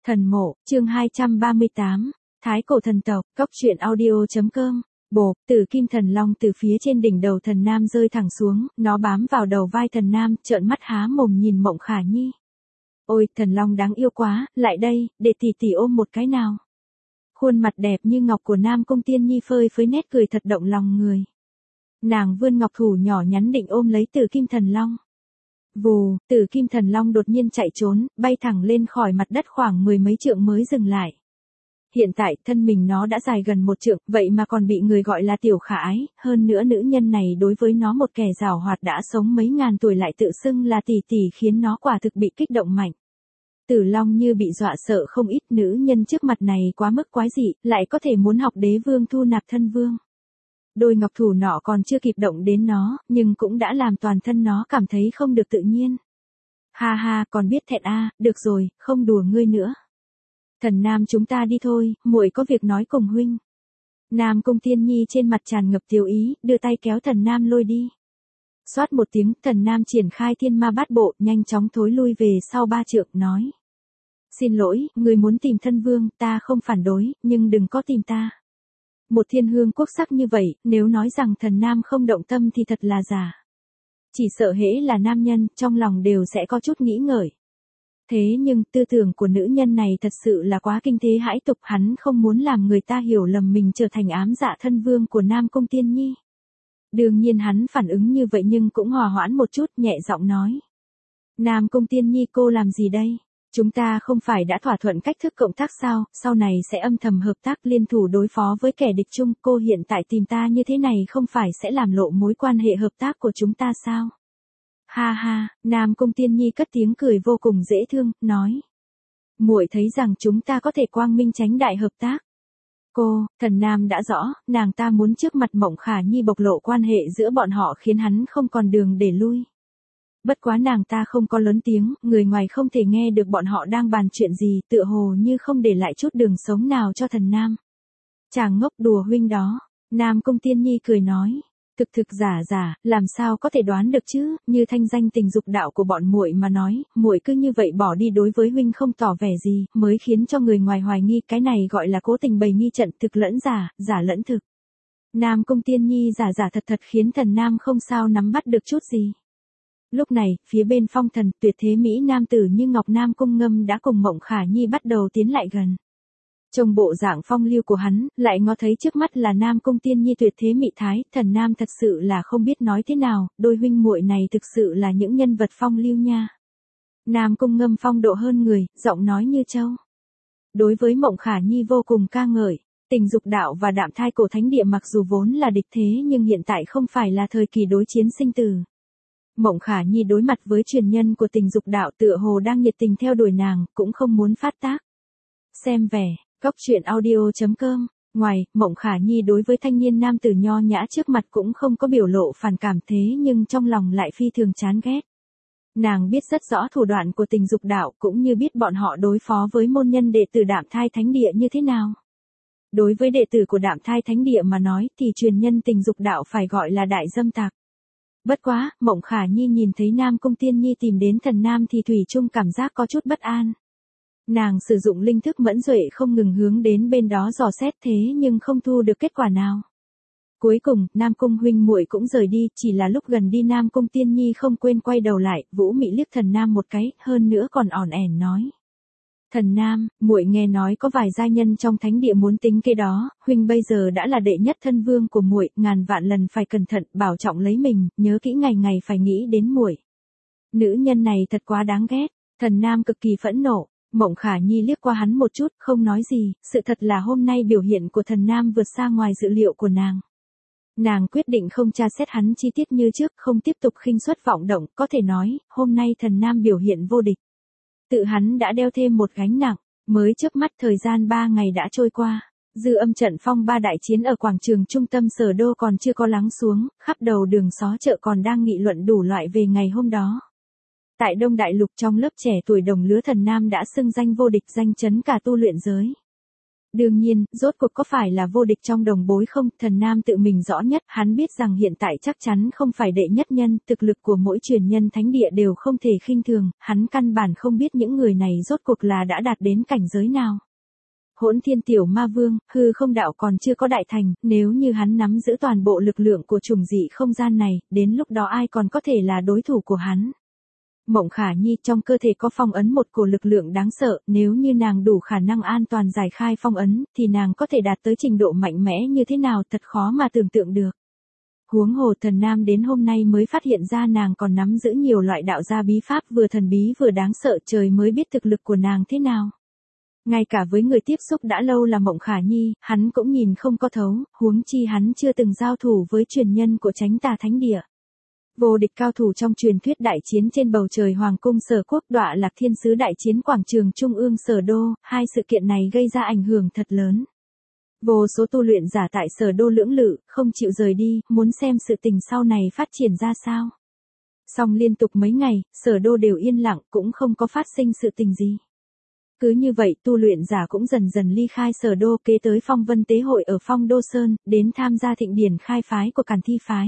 Thần mộ, chương 238, Thái cổ thần tộc, Cốc truyện audio.com. Bộp, Tử kim thần long từ phía trên đỉnh đầu thần nam rơi thẳng xuống, nó bám vào đầu vai thần nam, trợn mắt há mồm nhìn Mộng Khả Nhi. Ôi, thần long đáng yêu quá, lại đây, để tỷ tỷ ôm một cái nào. Khuôn mặt đẹp như ngọc của Nam Cung Tiên Nhi phơi phới nét cười thật động lòng người. Nàng vươn ngọc thủ nhỏ nhắn định ôm lấy Tử kim thần long. Vù, Tử kim thần long đột nhiên chạy trốn, bay thẳng lên khỏi mặt đất khoảng 10 mấy trượng mới dừng lại. Hiện tại, thân mình nó đã dài gần 1 trượng, vậy mà còn bị người gọi là tiểu khả ái, hơn nữa nữ nhân này đối với nó một kẻ giàu hoạt đã sống mấy ngàn tuổi lại tự xưng là tỷ tỷ khiến nó quả thực bị kích động mạnh. Tử long như bị dọa sợ không ít, nữ nhân trước mặt này quá mức quái dị, lại có thể muốn học đế vương thu nạp thân vương. Đôi ngọc thủ nọ còn chưa kịp động đến nó, nhưng cũng đã làm toàn thân nó cảm thấy không được tự nhiên. Ha ha, còn biết thẹn a, được rồi, không đùa ngươi nữa. Thần nam chúng ta đi thôi, muội có việc nói cùng huynh. Nam Cung Tiên Nhi trên mặt tràn ngập tiểu ý, đưa tay kéo thần nam lôi đi. Xoát một tiếng, thần nam triển khai thiên ma bát bộ, nhanh chóng thối lui về sau 3 trượng, nói. Xin lỗi, người muốn tìm thân vương, ta không phản đối, nhưng đừng có tìm ta. Một thiên hương quốc sắc như vậy, nếu nói rằng thần nam không động tâm thì thật là giả. Chỉ sợ hễ là nam nhân, trong lòng đều sẽ có chút nghĩ ngợi. Thế nhưng, tư tưởng của nữ nhân này thật sự là quá kinh thế hãi tục, hắn không muốn làm người ta hiểu lầm mình trở thành ám dạ thân vương của Nam Cung Tiên Nhi. Đương nhiên hắn phản ứng như vậy nhưng cũng hòa hoãn một chút, nhẹ giọng nói. Nam Cung Tiên Nhi cô làm gì đây? Chúng ta không phải đã thỏa thuận cách thức cộng tác sao, sau này sẽ âm thầm hợp tác liên thủ đối phó với kẻ địch chung, cô hiện tại tìm ta như thế này không phải sẽ làm lộ mối quan hệ hợp tác của chúng ta sao? Ha ha, Nam Cung Tiên Nhi cất tiếng cười vô cùng dễ thương, nói. Muội thấy rằng chúng ta có thể quang minh chánh đại hợp tác. Cô, thần nam đã rõ, nàng ta muốn trước mặt Mộng Khả Nhi bộc lộ quan hệ giữa bọn họ khiến hắn không còn đường để lui. Bất quá nàng ta không có lớn tiếng, người ngoài không thể nghe được bọn họ đang bàn chuyện gì, tựa hồ như không để lại chút đường sống nào cho thần nam. Chàng ngốc đùa huynh đó, Nam Cung Tiên Nhi cười nói. Thực giả, làm sao có thể đoán được chứ, như thanh danh tình dục đạo của bọn muội mà nói, muội cứ như vậy bỏ đi đối với huynh không tỏ vẻ gì, mới khiến cho người ngoài hoài nghi, cái này gọi là cố tình bày nghi trận, thực lẫn giả, giả lẫn thực. Nam Cung Tiên Nhi giả thật khiến thần nam không sao nắm bắt được chút gì. Lúc này, phía bên phong thần, tuyệt thế mỹ nam tử như Ngọc Nam Cung Ngâm đã cùng Mộng Khả Nhi bắt đầu tiến lại gần. Trong bộ dạng phong lưu của hắn, lại ngó thấy trước mắt là Nam Cung Tiên Nhi tuyệt thế mỹ thái, thần nam thật sự là không biết nói thế nào, đôi huynh muội này thực sự là những nhân vật phong lưu nha. Nam Cung Ngâm phong độ hơn người, giọng nói như châu. Đối với Mộng Khả Nhi vô cùng ca ngợi, tình dục đạo và đạm thai cổ thánh địa mặc dù vốn là địch thế nhưng hiện tại không phải là thời kỳ đối chiến sinh tử. Mộng Khả Nhi đối mặt với truyền nhân của tình dục đạo tựa hồ đang nhiệt tình theo đuổi nàng, cũng không muốn phát tác. Xem vẻ. Cốc truyện audio.com. Ngoài, Mộng Khả Nhi đối với thanh niên nam tử nho nhã trước mặt cũng không có biểu lộ phản cảm thế nhưng trong lòng lại phi thường chán ghét. Nàng biết rất rõ thủ đoạn của tình dục đạo cũng như biết bọn họ đối phó với môn nhân đệ tử Đạm Thai Thánh Địa như thế nào. Đối với đệ tử của Đạm Thai Thánh Địa mà nói thì truyền nhân tình dục đạo phải gọi là đại dâm tặc. Bất quá, Mộng Khả Nhi nhìn thấy Nam Cung Tiên Nhi tìm đến thần nam thì thủy chung cảm giác có chút bất an. Nàng sử dụng linh thức mẫn duệ không ngừng hướng đến bên đó dò xét thế nhưng không thu được kết quả nào. Cuối cùng, Nam Cung huynh muội cũng rời đi, chỉ là lúc gần đi Nam Cung Tiên Nhi không quên quay đầu lại, vũ mị liếc thần nam một cái, hơn nữa còn ỏn ẻn nói. Thần nam, muội nghe nói có vài giai nhân trong thánh địa muốn tính kế đó, huynh bây giờ đã là đệ nhất thân vương của muội, ngàn vạn lần phải cẩn thận, bảo trọng lấy mình, nhớ kỹ ngày ngày phải nghĩ đến muội. Nữ nhân này thật quá đáng ghét, thần nam cực kỳ phẫn nộ. Mộng Khả Nhi liếc qua hắn một chút, không nói gì, sự thật là hôm nay biểu hiện của thần nam vượt xa ngoài dự liệu của nàng. Nàng quyết định không tra xét hắn chi tiết như trước, không tiếp tục khinh suất vọng động, có thể nói, hôm nay thần nam biểu hiện vô địch. Tự hắn đã đeo thêm một gánh nặng, mới chớp mắt thời gian 3 ngày đã trôi qua. Dư âm trận phong ba đại chiến ở quảng trường trung tâm sở đô còn chưa có lắng xuống, khắp đầu đường xó chợ còn đang nghị luận đủ loại về ngày hôm đó. Tại Đông Đại Lục trong lớp trẻ tuổi đồng lứa thần nam đã xưng danh vô địch danh chấn cả tu luyện giới. Đương nhiên, rốt cuộc có phải là vô địch trong đồng bối không, thần nam tự mình rõ nhất, hắn biết rằng hiện tại chắc chắn không phải đệ nhất nhân, thực lực của mỗi truyền nhân thánh địa đều không thể khinh thường, hắn căn bản không biết những người này rốt cuộc là đã đạt đến cảnh giới nào. Hỗn Thiên Tiểu Ma Vương, hư không đạo còn chưa có đại thành, nếu như hắn nắm giữ toàn bộ lực lượng của trùng dị không gian này, đến lúc đó ai còn có thể là đối thủ của hắn. Mộng Khả Nhi trong cơ thể có phong ấn một cổ lực lượng đáng sợ, nếu như nàng đủ khả năng an toàn giải khai phong ấn, thì nàng có thể đạt tới trình độ mạnh mẽ như thế nào thật khó mà tưởng tượng được. Huống hồ thần nam đến hôm nay mới phát hiện ra nàng còn nắm giữ nhiều loại đạo gia bí pháp vừa thần bí vừa đáng sợ, trời mới biết thực lực của nàng thế nào. Ngay cả với người tiếp xúc đã lâu là Mộng Khả Nhi, hắn cũng nhìn không có thấu, huống chi hắn chưa từng giao thủ với truyền nhân của Chánh Tà Thánh Địa. Vô địch cao thủ trong truyền thuyết đại chiến trên bầu trời Hoàng cung Sở Quốc, Đọa Lạc Thiên Sứ đại chiến quảng trường Trung ương Sở Đô, hai sự kiện này gây ra ảnh hưởng thật lớn. Vô số tu luyện giả tại Sở Đô lưỡng lự, không chịu rời đi, muốn xem sự tình sau này phát triển ra sao. Song liên tục mấy ngày, Sở Đô đều yên lặng, cũng không có phát sinh sự tình gì. Cứ như vậy tu luyện giả cũng dần dần ly khai Sở Đô, kế tới Phong Vân Tế Hội ở Phong Đô Sơn, đến tham gia thịnh điển khai phái của Càn Thi Phái.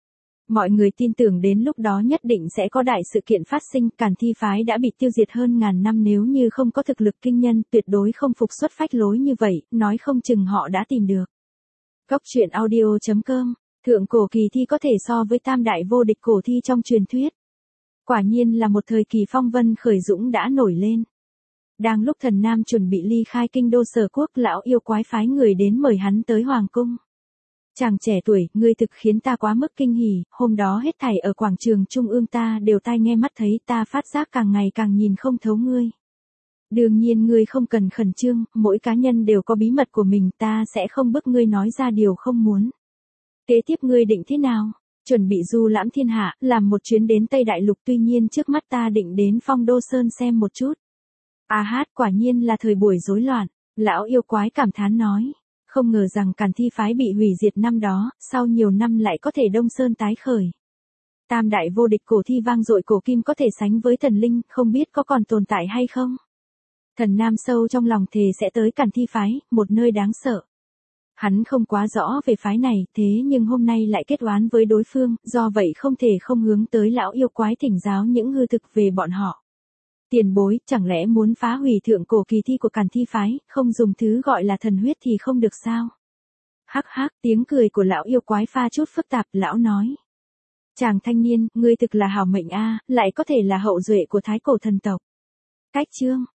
Mọi người tin tưởng đến lúc đó nhất định sẽ có đại sự kiện phát sinh, Càn Thi Phái đã bị tiêu diệt hơn ngàn năm, nếu như không có thực lực kinh nhân tuyệt đối không phục xuất phách lối như vậy, nói không chừng họ đã tìm được. Góc truyện audio.com, thượng cổ kỳ thi có thể so với tam đại vô địch cổ thi trong truyền thuyết. Quả nhiên là một thời kỳ phong vân khởi dũng đã nổi lên. Đang lúc thần nam chuẩn bị ly khai kinh đô Sở Quốc, lão yêu quái phái người đến mời hắn tới hoàng cung. Chàng trẻ tuổi, ngươi thực khiến ta quá mức kinh hỉ, hôm đó hết thảy ở quảng trường Trung ương ta đều tai nghe mắt thấy, ta phát giác càng ngày càng nhìn không thấu ngươi. Đương nhiên ngươi không cần khẩn trương, mỗi cá nhân đều có bí mật của mình, ta sẽ không bức ngươi nói ra điều không muốn. Kế tiếp ngươi định thế nào? Chuẩn bị du lãm thiên hạ, làm một chuyến đến Tây Đại Lục, tuy nhiên trước mắt ta định đến Phong Đô Sơn xem một chút. A hát, quả nhiên là thời buổi rối loạn, lão yêu quái cảm thán nói. Không ngờ rằng Càn Thi Phái bị hủy diệt năm đó, sau nhiều năm lại có thể Đông Sơn tái khởi. Tam đại vô địch cổ thi vang dội cổ kim có thể sánh với thần linh, không biết có còn tồn tại hay không? Thần nam sâu trong lòng thề sẽ tới Càn Thi Phái, một nơi đáng sợ. Hắn không quá rõ về phái này, thế nhưng hôm nay lại kết oán với đối phương, do vậy không thể không hướng tới lão yêu quái thỉnh giáo những hư thực về bọn họ. Tiền bối, chẳng lẽ muốn phá hủy thượng cổ kỳ thi của Càn Thi Phái, không dùng thứ gọi là thần huyết thì không được sao? Hắc hắc, tiếng cười của lão yêu quái pha chút phức tạp, lão nói. Chàng thanh niên, ngươi thực là hảo mệnh a, lại có thể là hậu duệ của thái cổ thần tộc. Cách chương,